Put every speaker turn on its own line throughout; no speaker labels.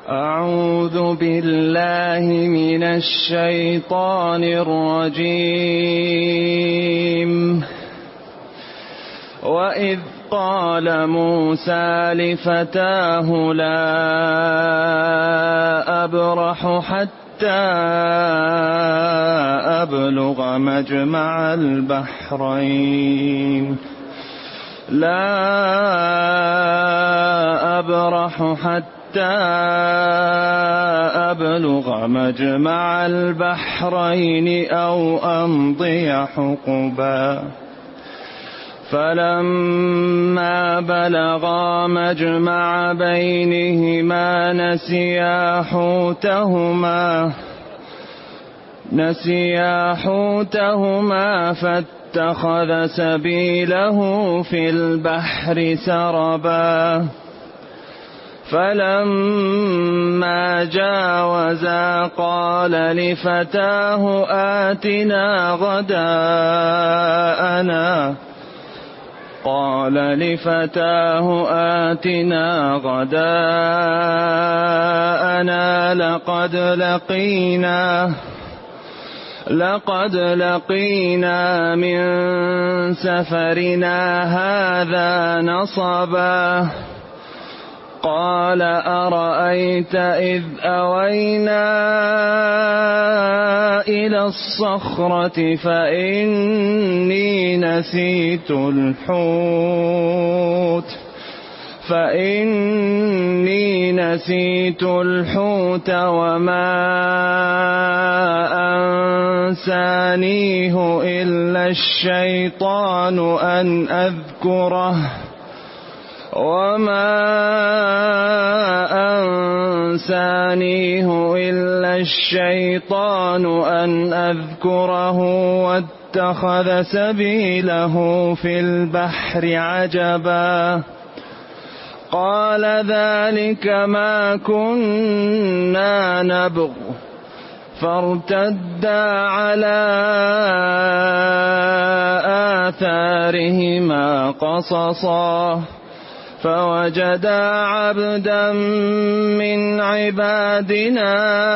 أعوذ بالله من الشيطان الرجيم. وإذ قال موسى لفتاه لا أبرح حتى أبلغ مجمع البحرين أو أمضي حقبا. فلما بلغا مجمع بينهما نسيا حوتهما فاتخذ سبيله في البحر سربا. فلما جاوزا قال لفتاه آتنا غداءنا لقد لقينا من سفرنا هذا نصبا. قال أرأيت إذ أوينا إلى الصخرة فإني نسيت الحوت وما أنسانيه إلا الشيطان أن أذكره واتخذ سبيله في البحر عجبا. قال ذلك ما كنا نبغ فارتدا على آثارهما قصصا. فوجدا عبدا من عبادنا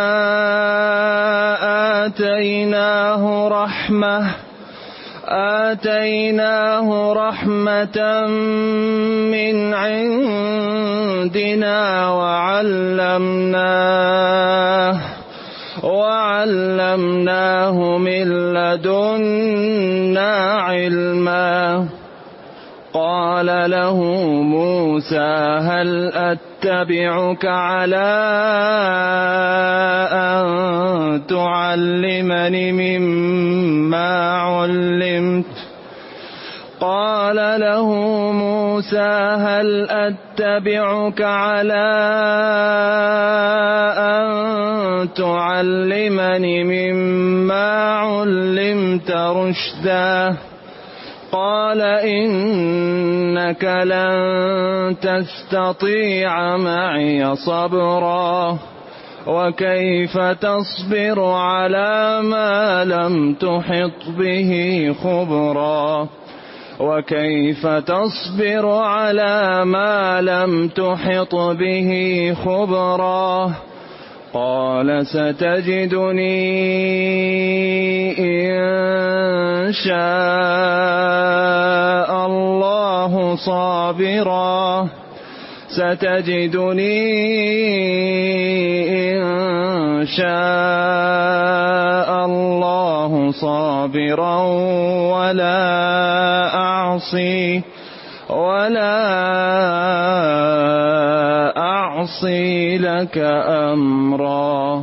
آتيناه رحمة من عندنا وعلمناه من لدنا علما. قال له موسى هل أتبعك على أن تعلمني مما علمت؟ رشدا؟ قال إنك لن تستطيع معي صبرا. وكيف تصبر على ما لم تحط به خبرا؟ قال ستجدني إن شاء الله صابرا ولا أعصي لك أمرا.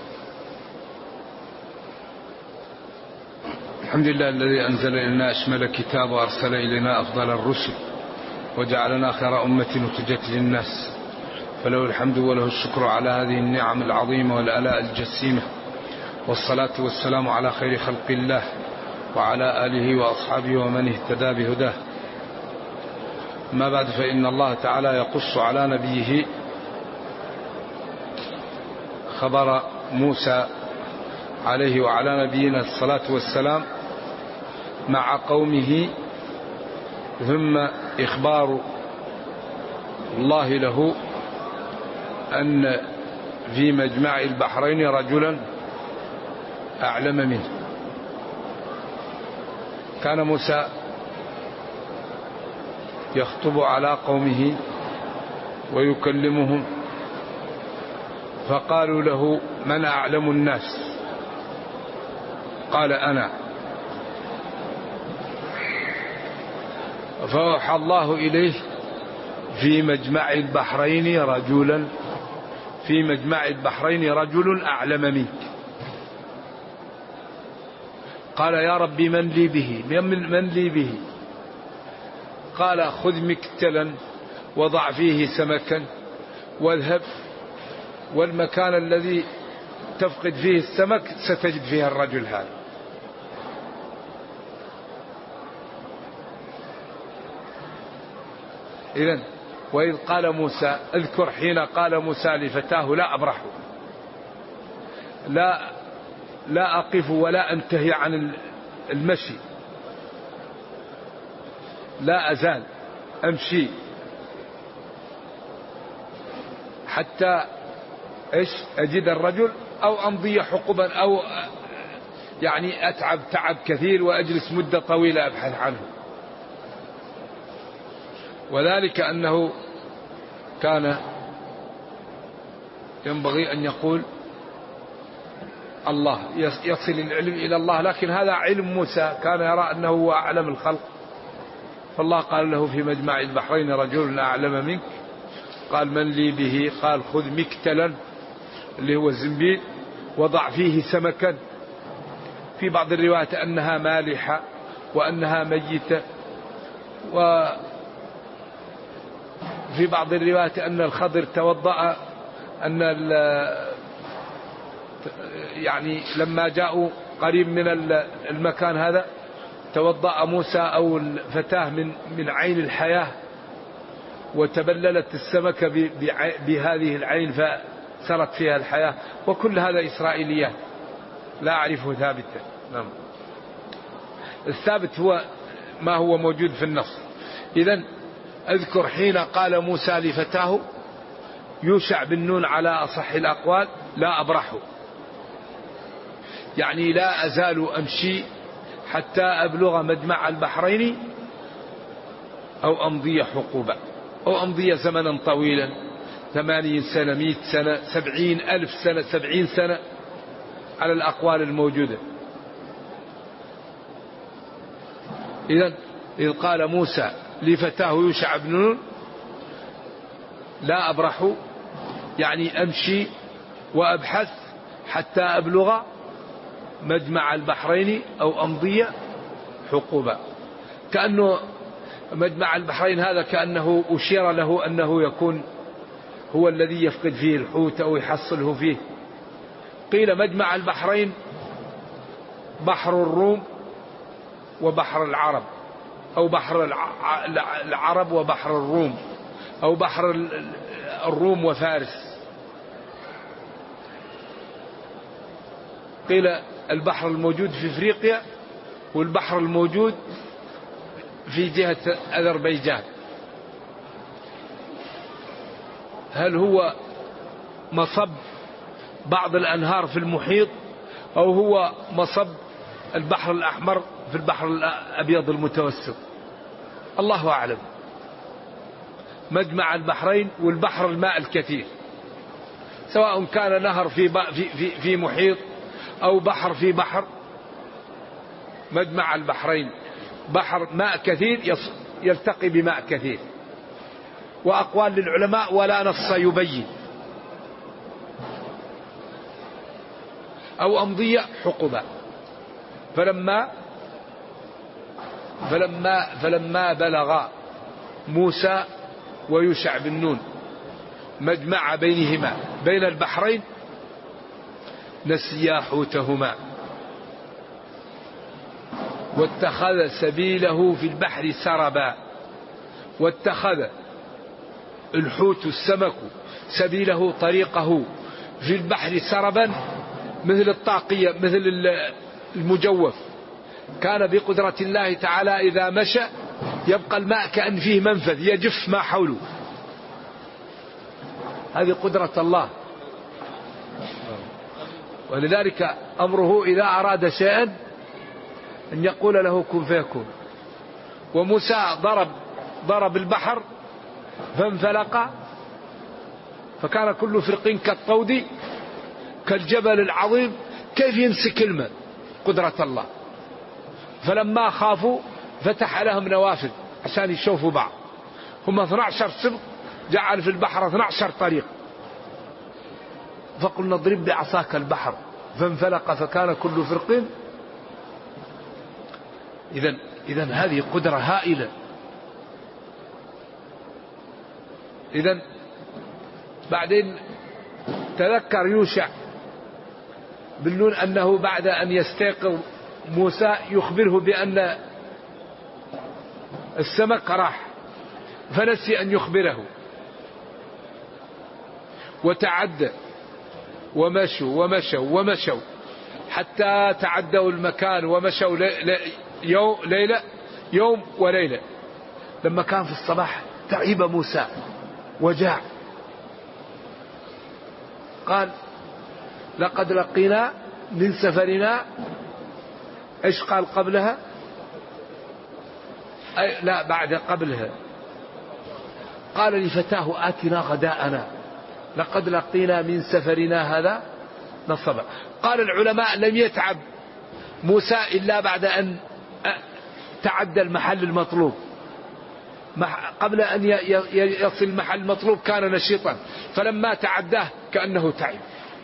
الحمد لله الذي أنزل إلينا أشمل كتاب وأرسل إلينا أفضل الرسل وجعلنا خير أمة أخرجت للناس، فله الحمد وله الشكر على هذه النعم العظيمة والآلاء الجسيمة، والصلاة والسلام على خير خلق الله وعلى آله وأصحابه ومن اهتدى بهداه. ما بعد، فإن الله تعالى يقص على نبيه خبر موسى عليه وعلى نبينا الصلاة والسلام مع قومه، ثم إخبار الله له أن في مجمع البحرين رجلا أعلم منه. كان موسى يخطب على قومه ويكلمهم، فقالوا له: من أعلم الناس؟ قال: أنا. فأوحى الله إليه: في مجمع البحرين رجل أعلم منك. قال: يا ربي من لي به؟ قال: خذ مكتلا وضع فيه سمكا واذهب، والمكان الذي تفقد فيه السمك ستجد فيه الرجل هذا. إذن وإذ قال موسى، اذكر حين قال موسى لفتاه: لا أبرح، لا أقف ولا أنتهي عن المشي، لا أزال أمشي حتى أجد الرجل، أو أمضي حقبا، أو يعني أتعب تعب كثير وأجلس مدة طويلة أبحث عنه. وذلك أنه كان ينبغي أن يقول الله، يصل العلم إلى الله، لكن هذا علم موسى، كان يرى أنه هو أعلم الخلق. فالله قال له: في مجمع البحرين رجل أعلم منك. قال: من لي به؟ قال: خذ مكتلا اللي هو الزنبيل وضع فيه سمكا. في بعض الروايات أنها مالحة وأنها ميتة، وفي بعض الروايات أن الخضر توضأ، يعني لما جاءوا قريب من المكان هذا توضأ موسى أو الفتاة من عين الحياة، وتبللت السمكة بهذه العين فسرت فيها الحياة. وكل هذا إسرائيليات لا أعرفه ثابتا. نعم. الثابت هو ما هو موجود في النص. إذن اذكر حين قال موسى لفتاه، يوشع بن نون على أصح الأقوال: لا أبرح، يعني لا أزال أمشي حتى أبلغ مجمع البحرين، أو أمضي حقوبا، أو أمضي زمنا طويلا، 80 سنة، 100 سنة، 70,000 سنة، 70 سنة، على الأقوال الموجودة. إذ قال موسى لفتاه يوشع بن نون: لا أبرح، يعني أمشي وأبحث حتى أبلغ مجمع البحرين، أو أمضي حقوبا. كأنه مجمع البحرين هذا كأنه أشير له أنه يكون هو الذي يفقد فيه الحوت أو يحصله فيه. قيل مجمع البحرين بحر الروم وبحر العرب، أو بحر العرب وبحر الروم، أو بحر الروم وفارس. قيل البحر الموجود في أفريقيا، والبحر الموجود في جهة أذربيجان. هل هو مصب بعض الأنهار في المحيط، أو هو مصب البحر الأحمر في البحر الأبيض المتوسط؟ الله أعلم. مجمع البحرين، والبحر الماء الكثير، سواء كان نهر في محيط أو بحر في بحر. مجمع البحرين بحر ماء كثير يلتقي بماء كثير. وأقوال للعلماء ولا نص يبين. أو أمضي حقبا. فلما بلغ موسى ويوشع بن نون مجمع بينهما بين البحرين، نسيا حوتهما واتخذ سبيله في البحر سربا. واتخذ الحوت السمك سبيله طريقه في البحر سربا، مثل الطاقية، مثل المجوف. كان بقدرة الله تعالى إذا مشى يبقى الماء كأن فيه منفذ يجف ما حوله. هذه قدرة الله.
ولذلك أمره إذا أراد شيئا أن يقول له كن فيكون. وموسى ضرب البحر فانفلق فكان كل فرق كالطود كالجبل العظيم. كيف يمسك الماء؟ قدرة الله. فلما خافوا فتح لهم نوافذ عشان يشوفوا بعض. هم 12 سبط، جعل في البحر 12 طريق. فقلنا اضرب بعصاك البحر فانفلق فكان كل فرق. إذن هذه قدرة هائلة. إذن بعدين تذكر يوشع بن نون أنه بعد أن يستيقظ موسى يخبره بأن السمك راح، فنسي أن يخبره وتعدى ومشوا حتى تعدوا المكان ومشوا يوم وليلة. لما كان في الصباح تعب موسى وجاع، قال لقد لقينا من سفرنا. ايش قال قبلها؟ لا بعد قبلها قال لفتاه آتنا غداءنا لقد لقينا من سفرنا هذا نصبا. قال العلماء لم يتعب موسى إلا بعد أن تعدى المحل المطلوب. قبل أن يصل المحل المطلوب كان نشيطا، فلما تعداه كأنه تعب.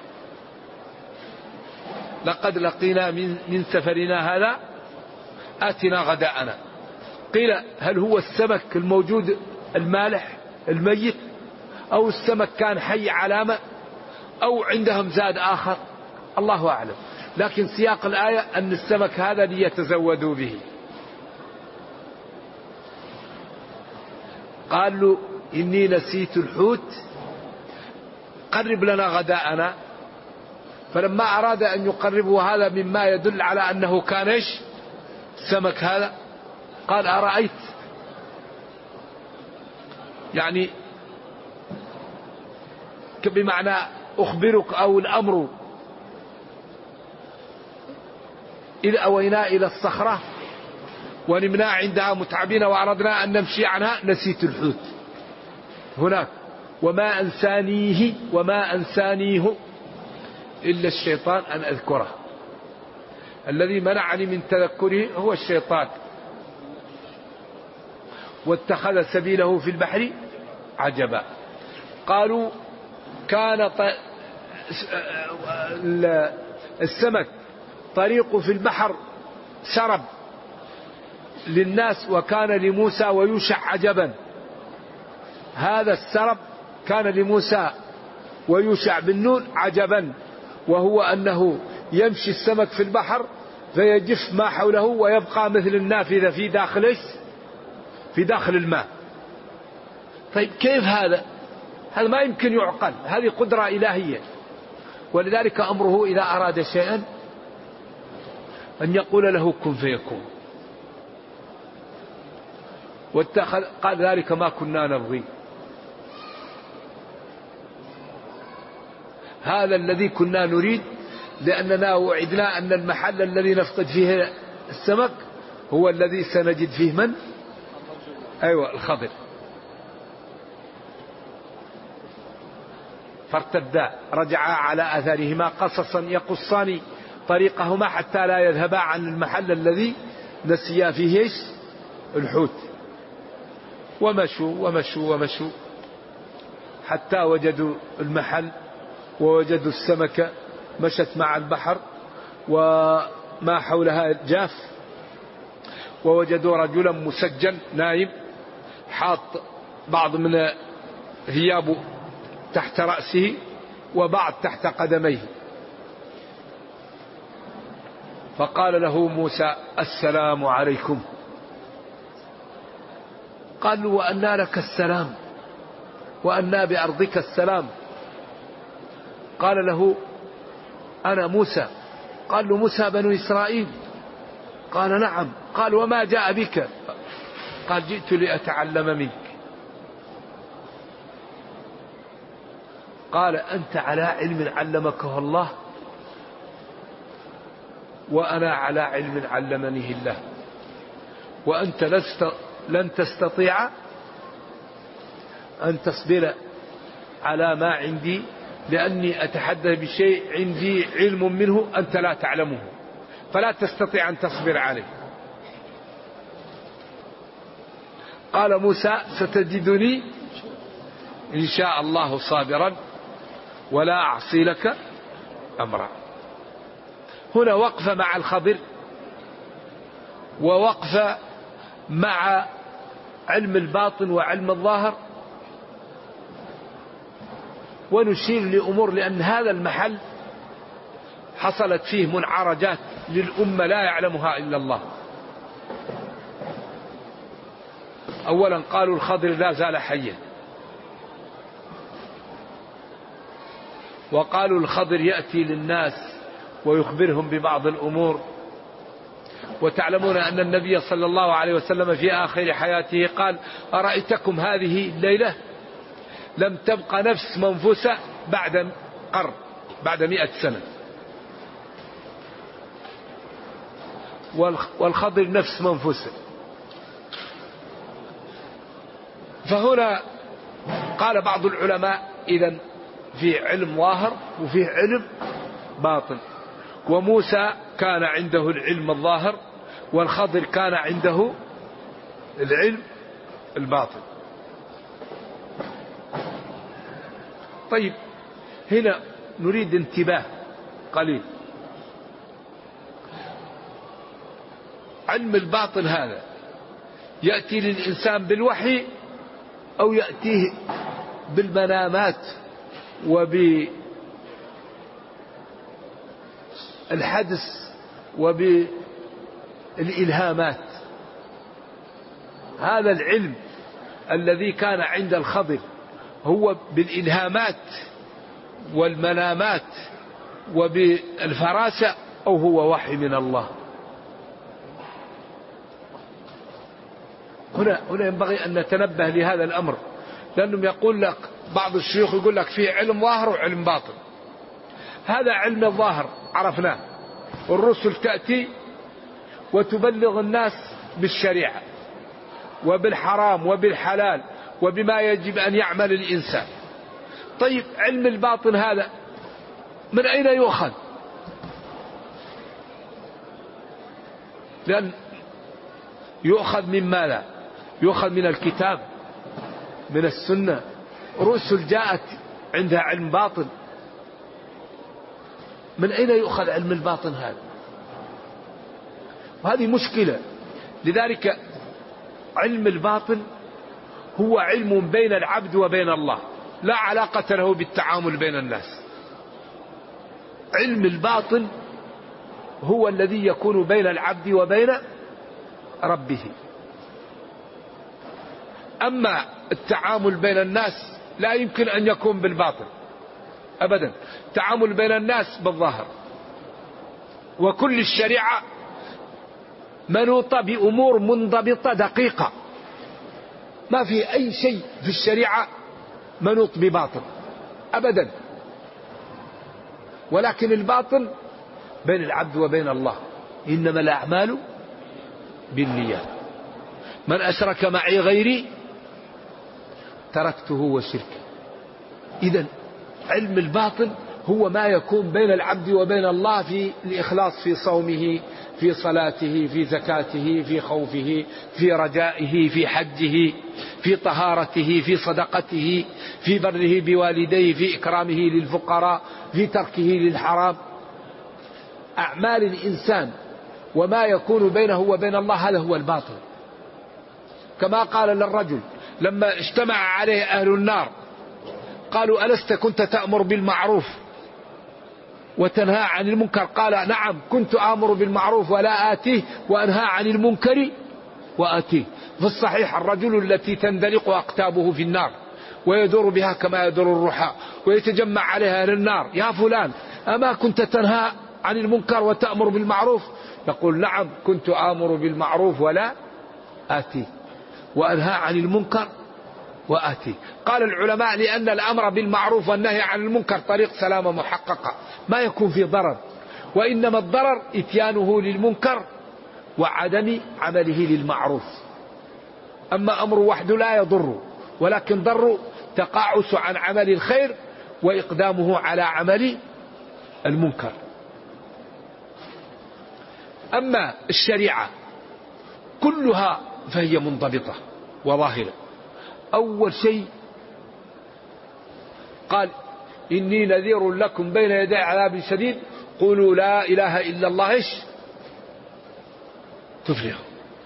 لقد لقينا من سفرنا هذا آتنا غداءنا. قيل هل هو السمك الموجود المالح الميت، أو السمك كان حي علامة، أو عندهم زاد آخر، الله أعلم. لكن سياق الآية أن السمك هذا ليتزودوا به. قال له إني نسيت الحوت قرب لنا غداءنا. فلما أراد أن يقربه هذا مما يدل على أنه كان إيش السمك هذا، قال أرأيت، يعني بمعنى أخبرك أو الأمر. إذ أوينا إلى الصخرة ونمنا عندها متعبين وأردنا أن نمشي عنها نسيت الحوت هناك وما أنسانيه إلا الشيطان أن أذكره. الذي منعني من تذكره هو الشيطان. واتخذ سبيله في البحر عجبا. قالوا كان السمك طريق في البحر سرب للناس وكان لموسى ويوشع عجبا. هذا السرب كان لموسى ويوشع بن نون عجبا، وهو أنه يمشي السمك في البحر فيجف ما حوله ويبقى مثل النافذة في داخل الماء. طيب كيف هذا؟ هذا ما يمكن يعقل، هذه قدرة إلهية. ولذلك أمره إذا أراد شيئا أن يقول له كن فيكون. قال ذلك ما كنا نبغي، هذا الذي كنا نريد، لأننا وعدنا أن المحل الذي نفقد فيه السمك هو الذي سنجد فيه من؟ أيوة الخضر. فارتدا رجعا على أثرهما قصصا يقصان طريقهما حتى لا يذهبا عن المحل الذي نسيا فيه الحوت. ومشوا حتى وجدوا المحل ووجدوا السمكة مشت مع البحر وما حولها جاف. ووجدوا رجلا مسجن نايم حاط بعض من ثيابه تحت رأسه وبعض تحت قدميه. فقال له موسى السلام عليكم. قال له وأنى لك السلام وأنى بأرضك السلام. قال له أنا موسى. قال له موسى بنو إسرائيل؟ قال نعم. قال وما جاء بك؟ قال جئت لأتعلم منك. قال أنت على علم علمكه الله وأنا على علم علمنيه الله، وأنت لن تستطيع أن تصبر على ما عندي، لأني أتحدث بشيء عندي علم منه أنت لا تعلمه، فلا تستطيع أن تصبر عليه. قال موسى ستجدني إن شاء الله صابرا ولا أعصي لك أمرا. هنا وقفة مع الخضر، ووقفة مع علم الباطن وعلم الظاهر، ونشير لأمور، لأن هذا المحل حصلت فيه منعرجات للأمة لا يعلمها إلا الله. أولا قالوا الخضر لا زال حيا، وقالوا الخضر يأتي للناس ويخبرهم ببعض الأمور. وتعلمون أن النبي صلى الله عليه وسلم في آخر حياته قال: أرأيتكم هذه الليلة لم تبقى نفس منفوسة بعد قرن، بعد 100 سنة، والخضر نفس منفوسة. فهنا قال بعض العلماء: إذن في علم ظاهر وفيه علم باطن، وموسى كان عنده العلم الظاهر، والخضر كان عنده العلم الباطن. طيب، هنا نريد انتباه قليل. علم الباطن هذا يأتي للإنسان بالوحي أو يأتيه بالمنامات وبالحدث وبالإلهامات. هذا العلم الذي كان عند الخضر هو بالإلهامات والمنامات وبالفراسة، أو هو وحي من الله؟ هنا ينبغي أن نتنبه لهذا الأمر، لأنهم يقول لك بعض الشيوخ يقول لك فيه علم ظاهر وعلم باطن. هذا علم الظاهر عرفناه، الرسل تأتي وتبلغ الناس بالشريعة وبالحرام وبالحلال وبما يجب أن يعمل الإنسان. طيب، علم الباطن هذا من أين يؤخذ؟ لأن يؤخذ من ماذا؟ يؤخذ من الكتاب، من السنة. رسل جاءت عندها علم باطن، من أين يؤخذ علم الباطن هذا؟ وهذه مشكلة. لذلك علم الباطن هو علم بين العبد وبين الله، لا علاقة له بالتعامل بين الناس. علم الباطن هو الذي يكون بين العبد وبين ربه. أما التعامل بين الناس لا يمكن أن يكون بالباطن أبدا، التعامل بين الناس بالظاهر. وكل الشريعة منوطة بأمور منضبطة دقيقة، ما في أي شيء في الشريعة منوط بباطن أبدا. ولكن الباطن بين العبد وبين الله، إنما الأعمال بالنيات، من أشرك معي غيري تركته وشركه. إذن علم الباطن هو ما يكون بين العبد وبين الله في الإخلاص، في صومه، في صلاته، في زكاته، في خوفه، في رجائه، في حجه، في طهارته، في صدقته، في بره بوالديه، في إكرامه للفقراء، في تركه للحرام. أعمال الإنسان وما يكون بينه وبين الله هذا هو الباطن. كما قال للرجل لما اجتمع عليه أهل النار قالوا: ألست كنت تأمر بالمعروف وتنهى عن المنكر؟ قال: نعم، كنت آمر بالمعروف ولا آتيه، وأنهى عن المنكر وآتيه. في الصحيح: الرجل التي تندلق أقتابه في النار ويدور بها كما يدور الرحى ويتجمع عليها أهل النار: يا فلان، أما كنت تنهى عن المنكر وتأمر بالمعروف؟ يقول: نعم، كنت آمر بالمعروف ولا آتيه، وأنهى عن المنكر وآتيه. قال العلماء: لأن الأمر بالمعروف والنهي عن المنكر طريق سلامة محققة، ما يكون في ضرر. وإنما الضرر إتيانه للمنكر وعدم عمله للمعروف. أما أمر وحده لا يضر، ولكن ضر تقاعس عن عمل الخير وإقدامه على عمل المنكر. أما الشريعة كلها فهي منضبطة وظاهرة. أول شيء قال إني نذير لكم بين يدي عذاب شديد قولوا لا إله إلا الله إيش تفلحوا.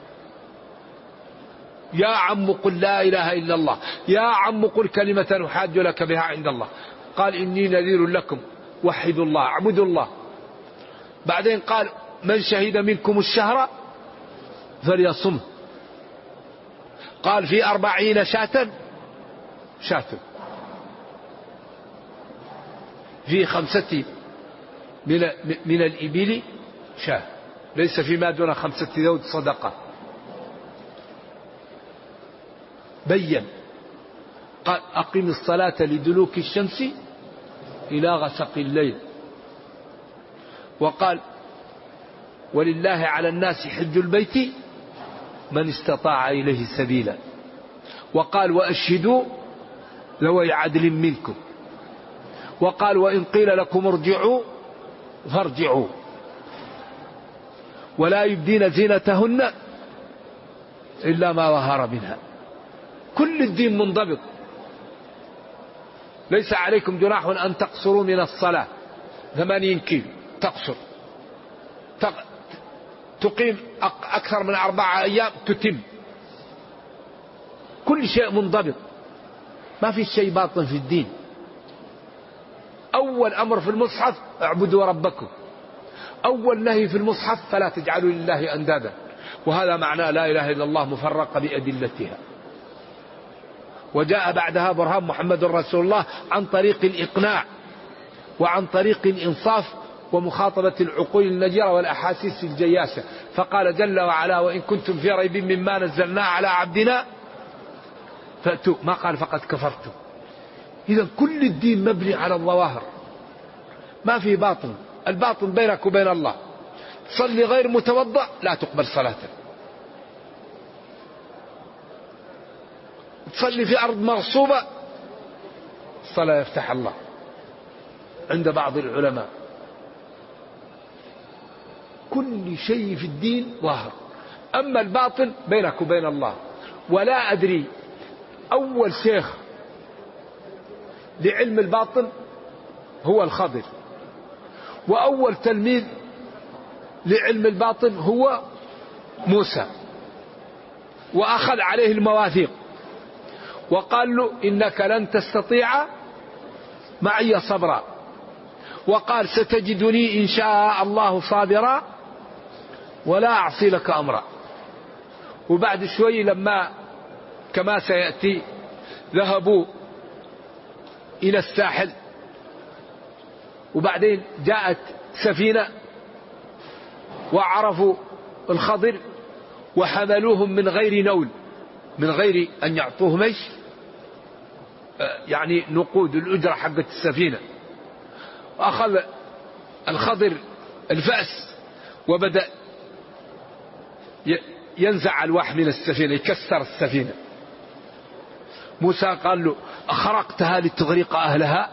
يا عم قل لا إله إلا الله، يا عم قل كلمة أحاج لك بها عند الله. قال إني نذير لكم وحدوا الله اعبدوا الله. بعدين قال من شهد منكم الشهر فليصم. قال في 40 شاة في 5 من الإبل شاة، ليس فيما دون 5 ذود صدقة. بين قال أقم الصلاة لدلوك الشمس إلى غسق الليل. وقال ولله على الناس حج البيت من استطاع إليه سبيلا. وقال وأشهدوا ذوي عدل منكم. وقال وإن قيل لكم ارجعوا فارجعوا ولا يبدين زينتهن إلا ما ظهر منها. كل الدين منضبط. ليس عليكم جناح أن تقصروا من الصلاة 8 كيلو تقصر، تقيم أكثر من 4 أيام تتم. كل شيء منضبط، ما في شيء باطن في الدين. أول أمر في المصحف اعبدوا ربكم، أول نهي في المصحف فلا تجعلوا لله أندادا. وهذا معنى لا إله إلا الله مفرقة بأدلتها. وجاء بعدها برهان محمد رسول الله عن طريق الإقناع وعن طريق الإنصاف ومخاطبة العقول النجرة والأحاسيس الجياشة. فقال جل وعلا وإن كنتم في ريب مما نزلنا على عبدنا فأتوا، ما قال فقد كفرتم. إذا كل الدين مبني على الظواهر، ما في باطن. الباطن بينك وبين الله. تصلي غير متوضأ لا تقبل صلاتك. تصلي في أرض مغصوبة الصلاة يفتح الله عند بعض العلماء. كل شيء في الدين ظاهر. أما الباطن بينك وبين الله. ولا أدري أول شيخ لعلم الباطن هو الخضر، وأول تلميذ لعلم الباطن هو موسى، وأخذ عليه المواثيق وقال له إنك لن تستطيع معي صبرا. وقال ستجدني إن شاء الله صابرا ولا أعصي لك أمرا. وبعد شوي لما كما سيأتي ذهبوا إلى الساحل، وبعدين جاءت سفينة وعرفوا الخضر وحملوهم من غير نول، من غير أن يعطوهم ايش يعني نقود الأجرة حقت السفينة. أخذ الخضر الفأس وبدأ ينزع ألواح من السفينة، يكسر السفينة. موسى قال له أخرقتها لتغرق أهلها.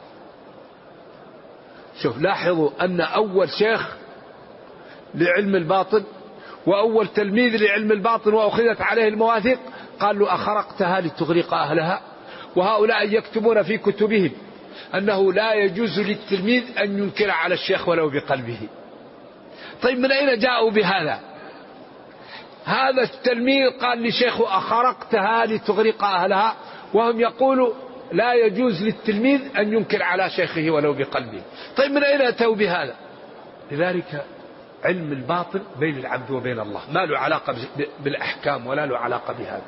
شوف لاحظوا أن أول شيخ لعلم الباطن وأول تلميذ لعلم الباطن وأخذت عليه المواثيق قال له أخرقتها لتغرق أهلها. وهؤلاء يكتبون في كتبهم أنه لا يجوز للتلميذ أن ينكر على الشيخ ولو بقلبه. طيب من أين جاءوا بهذا؟ هذا التلميذ قال لشيخه أخرقتها لتغرق أهلها، وهم يقولوا لا يجوز للتلميذ أن ينكر على شيخه ولو بقلبه. طيب من أين أتوا بهذا؟ لذلك علم الباطن بين العبد وبين الله، ما له علاقة بالأحكام ولا له علاقة بهذا.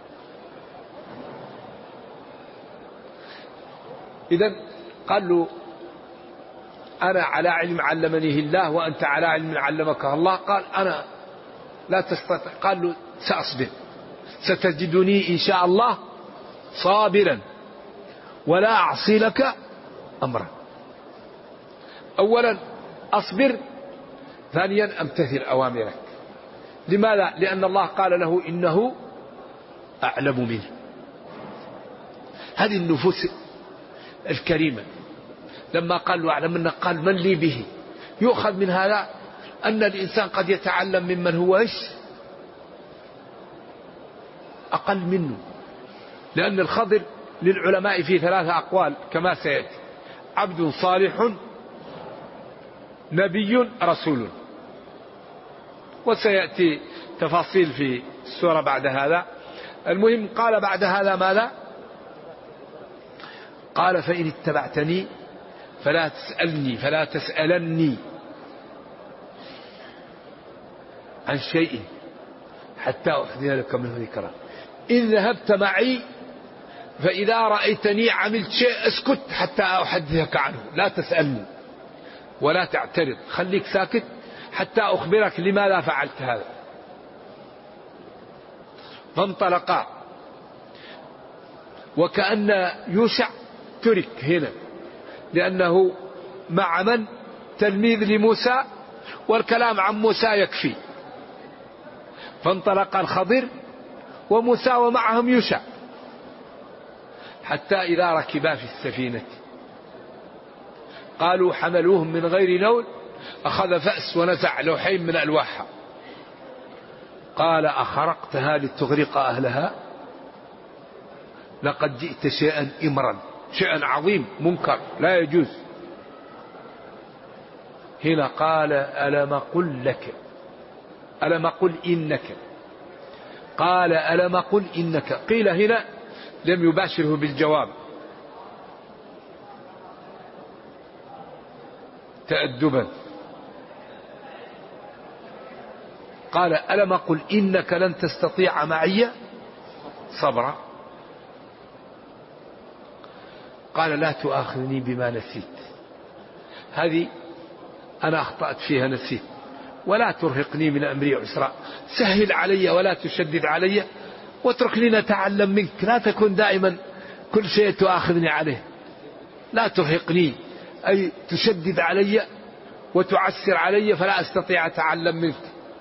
إذن قال له أنا على علم علمنيه الله وأنت على علم علمك الله. قال أنا لا تستطيع. قال له سأصبر، ستجدني إن شاء الله صابرا ولا أعصي لك أمرا. أولا أصبر، ثانيا امتثل أوامرك. لماذا؟ لأن الله قال له إنه أعلم منه. هذه النفوس الكريمة لما قال له أعلم منه قال من لي به. يؤخذ من هذا أن الإنسان قد يتعلم ممن هو أقل منه، لأن الخضر للعلماء فيه 3 أقوال كما سيأتي: عبد صالح، نبي، رسول. وسيأتي تفاصيل في السورة بعد هذا. المهم قال بعد هذا ماذا؟ قال فإن اتبعتني فلا تسألني عن شيء حتى أحدث لك منه ذكرا. إن ذهبت معي فإذا رأيتني عملت شيء اسكت حتى أحدثك عنه، لا تسألني ولا تعترض، خليك ساكت حتى أخبرك لماذا فعلت هذا. فانطلقا، وكأن يوشع ترك هنا لأنه مع من؟ تلميذ لموسى، والكلام عن موسى يكفي. فانطلق الخضر وموسى ومعهم يوشع حتى إذا ركبا في السفينة قالوا حملوهم من غير نول، أخذ فأس ونزع لوحين من ألواحها قال أخرقتها لتغرق أهلها لقد جئت شيئا إمرا، شيئا عظيم منكر لا يجوز. هنا قال ألم قل لك، ألم قل إنك، قال ألم قل إنك. قيل هنا لم يباشره بالجواب تأدبا، قال ألم قل إنك لن تستطيع معي صبرا. قال لا تؤاخذني بما نسيت، هذه أنا أخطأت فيها نسيت، ولا ترهقني من أمري عسرا، سهل علي ولا تشدد علي، واترك لي نتعلم منك، لا تكن دائما كل شيء تؤاخذني عليه، لا ترهقني أي تشدد علي وتعسر علي فلا أستطيع أتعلم منك،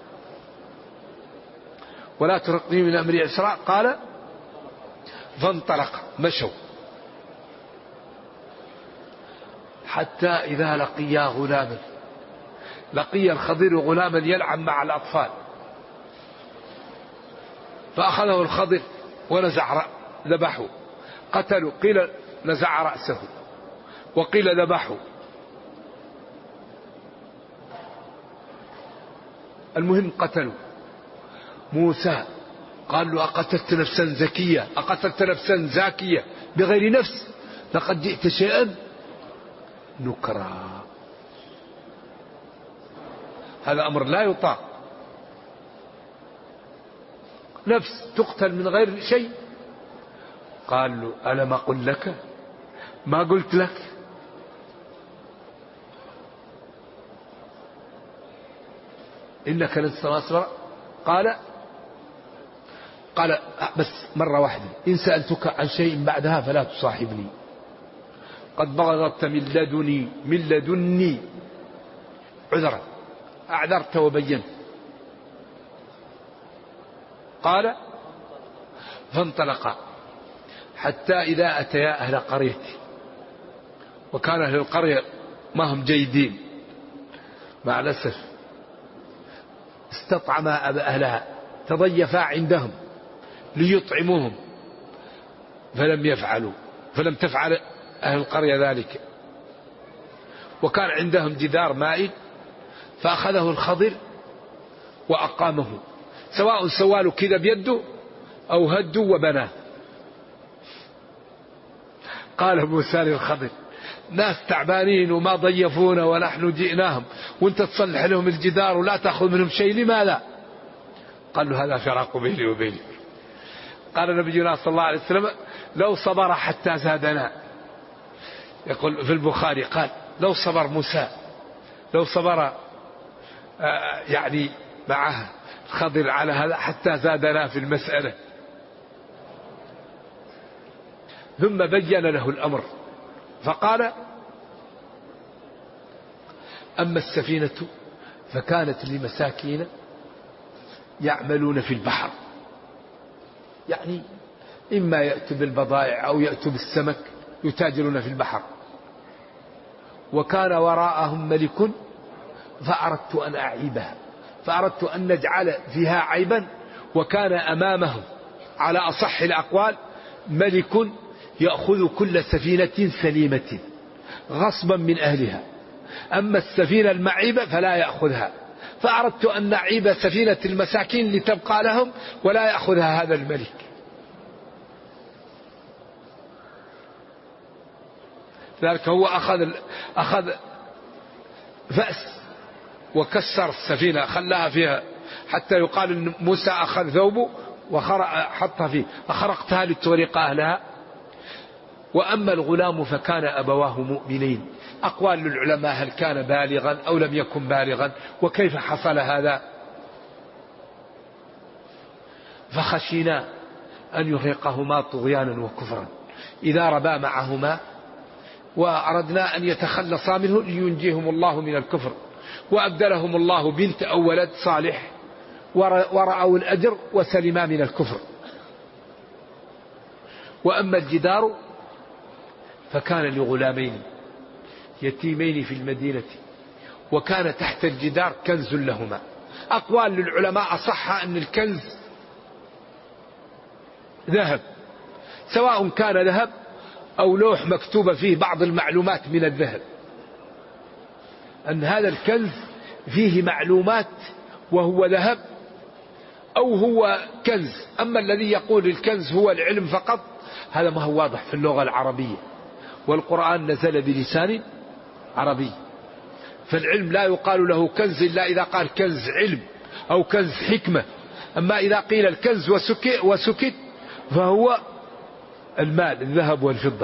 ولا ترهقني من أمري عسرا. قال فانطلق، مشوا حتى إذا لقيا غلاما، لقي الخضر غلاما يلعب مع الأطفال، فأخذه الخضر ونزع ذبحه، قتلوا، قيل نزع رأسه وقيل ذبحه. المهم قتلوا. موسى قال له أقتلت نفسا زكية، أقتلت نفسا زاكية بغير نفس لقد جئت شيئا نكرا. هذا أمر لا يطاق، نفس تقتل من غير شيء. قال له ألم أقل لك، ما قلت لك؟ إنك لن تستطيع. قال بس مرة واحدة، إن سألتك عن شيء بعدها فلا تصاحبني، قد بلغت من لدني عذرا، أعذرت وبينت. قال فانطلقا حتى إذا أتيا أهل قرية، وكان أهل القرية ما هم جيدين مع الأسف، استطعما أهلها، تضيفا عندهم ليطعموهم فلم تفعل أهل القرية ذلك، وكان عندهم جدار مائل فأخذه الخضر وأقامه، سواء سواله كذا بيده أو هدوا وبناه. قال موسى للخضر ناس تعبانين وما ضيفونا ونحن جئناهم وانت تصلح لهم الجدار ولا تأخذ منهم شيء، لماذا؟ قال له هذا فراق بيني وبينك. قال نبينا صلى الله عليه وسلم لو صبر حتى زادنا، يقول في البخاري قال لو صبر موسى، لو صبر يعني معه الخضر على هذا حتى زادنا في المسألة. ثم بين له الأمر فقال أما السفينة فكانت لمساكين يعملون في البحر، يعني إما يأتوا بالبضائع أو يأتوا بالسمك، يتاجرون في البحر. وكان وراءهم ملك فأردت أن أعيبها، فأردت أن نجعل فيها عيبا. وكان أمامه على أصح الأقوال ملك يأخذ كل سفينة سليمة غصبا من أهلها، أما السفينة المعيبة فلا يأخذها. فأردت أن نعيب سفينة المساكين لتبقى لهم ولا يأخذها هذا الملك. ذلك هو أخذ فأس وكسر السفينة، خلاها فيها حتى يقال أن موسى أخذ ثوبه وحطها فيه، أخرقتها لتورق أهلها. وأما الغلام فكان أبواه مؤمنين. أقوال للعلماء هل كان بالغا أو لم يكن بالغا، وكيف حصل هذا. فخشينا أن يرهقهما طغيانا وكفرا إذا ربا معهما، وأردنا أن يتخلصا منه لينجيهم الله من الكفر. وأبدلهم الله بنت أو ولد صالح ورأوا الأجر وسلما من الكفر. وأما الجدار فكان لغلامين يتيمين في المدينة وكان تحت الجدار كنز لهما. أقوال للعلماء أصح أن الكنز ذهب، سواء كان ذهب أو لوح مكتوب فيه بعض المعلومات من الذهب، أن هذا الكنز فيه معلومات وهو ذهب أو هو كنز. أما الذي يقول الكنز هو العلم فقط هذا ما هو واضح في اللغة العربية، والقرآن نزل بلسان عربي، فالعلم لا يقال له كنز إلا إذا قال كنز علم أو كنز حكمة. أما إذا قيل الكنز وسكت فهو المال، الذهب والفضة.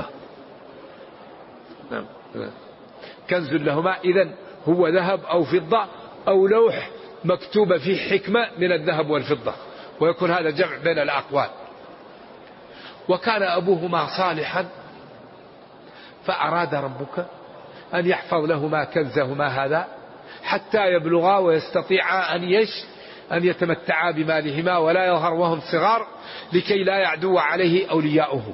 كنز لهما إذن هو ذهب أو فضة أو لوح مكتوب فيه حكمة من الذهب والفضة، ويكون هذا جمع بين الأقوال. وكان أبوهما صالحا فأراد ربك أن يحفظ لهما كنزهما هذا حتى يبلغا ويستطيعا أن يتمتعا بمالهما ولا يظهر وهم صغار لكي لا يعدو عليه أولياؤه.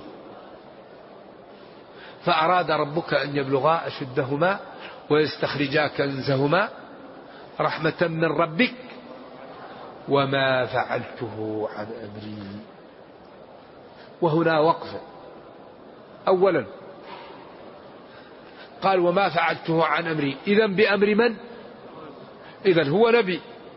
فأراد ربك أن يبلغا أشدهما ويستخرجا كنزهما رحمة من ربك وما فعلته عن أمري. وهنا وقف. أولا قال وما فعلته عن أمري، إذن بأمر من؟ إذن هو نبي،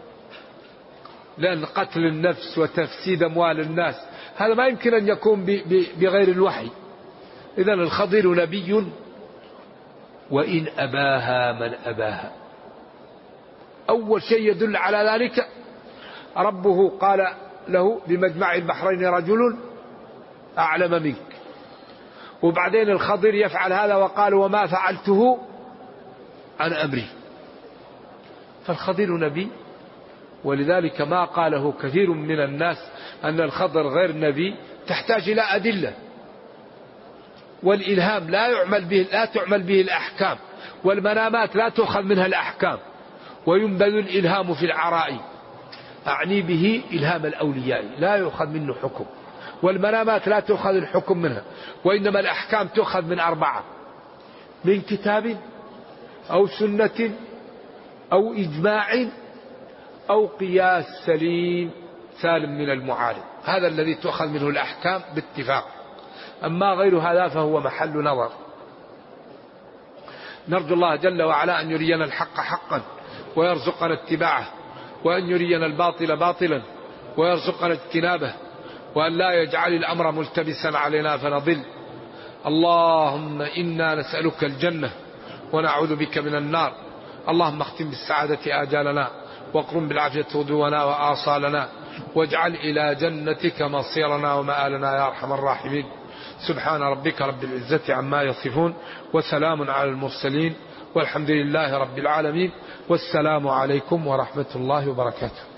لأن قتل النفس وتفسيد أموال الناس هذا ما يمكن أن يكون بغير الوحي. إذن الخضر نبي وإن أباها من أباها. أول شيء يدل على ذلك ربه قال له بمجمع البحرين رجل أعلم منك، وبعدين الخضر يفعل هذا وقال وما فعلته عن أمري. فالخضر نبي، ولذلك ما قاله كثير من الناس أن الخضر غير نبي تحتاج إلى أدلة. والإلهام لا تعمل به الأحكام، والمنامات لا تؤخذ منها الأحكام، وينبذ الإلهام في العرائي، أعني به إلهام الأولياء لا يؤخذ منه حكم، والمنامات لا تؤخذ الحكم منها، وإنما الأحكام تؤخذ من 4: من كتاب أو سنة أو إجماع أو قياس سالم من المعارض. هذا الذي تؤخذ منه الأحكام باتفاق، أما غير هذا فهو محل نظر. نرجو الله جل وعلا أن يرينا الحق حقا ويرزقنا اتباعه، وأن يرينا الباطل باطلا ويرزقنا اجتنابه، وأن لا يجعل الأمر ملتبسا علينا فنضل. اللهم إنا نسألك الجنة ونعوذ بك من النار. اللهم اختم بالسعادة آجالنا، واقرم بالعافية غدونا وآصالنا، واجعل إلى جنتك مصيرنا ومآلنا يا أرحم الراحمين. سبحان ربك رب العزة عما يصفون، وسلام على المرسلين، والحمد لله رب العالمين، والسلام عليكم ورحمة الله وبركاته.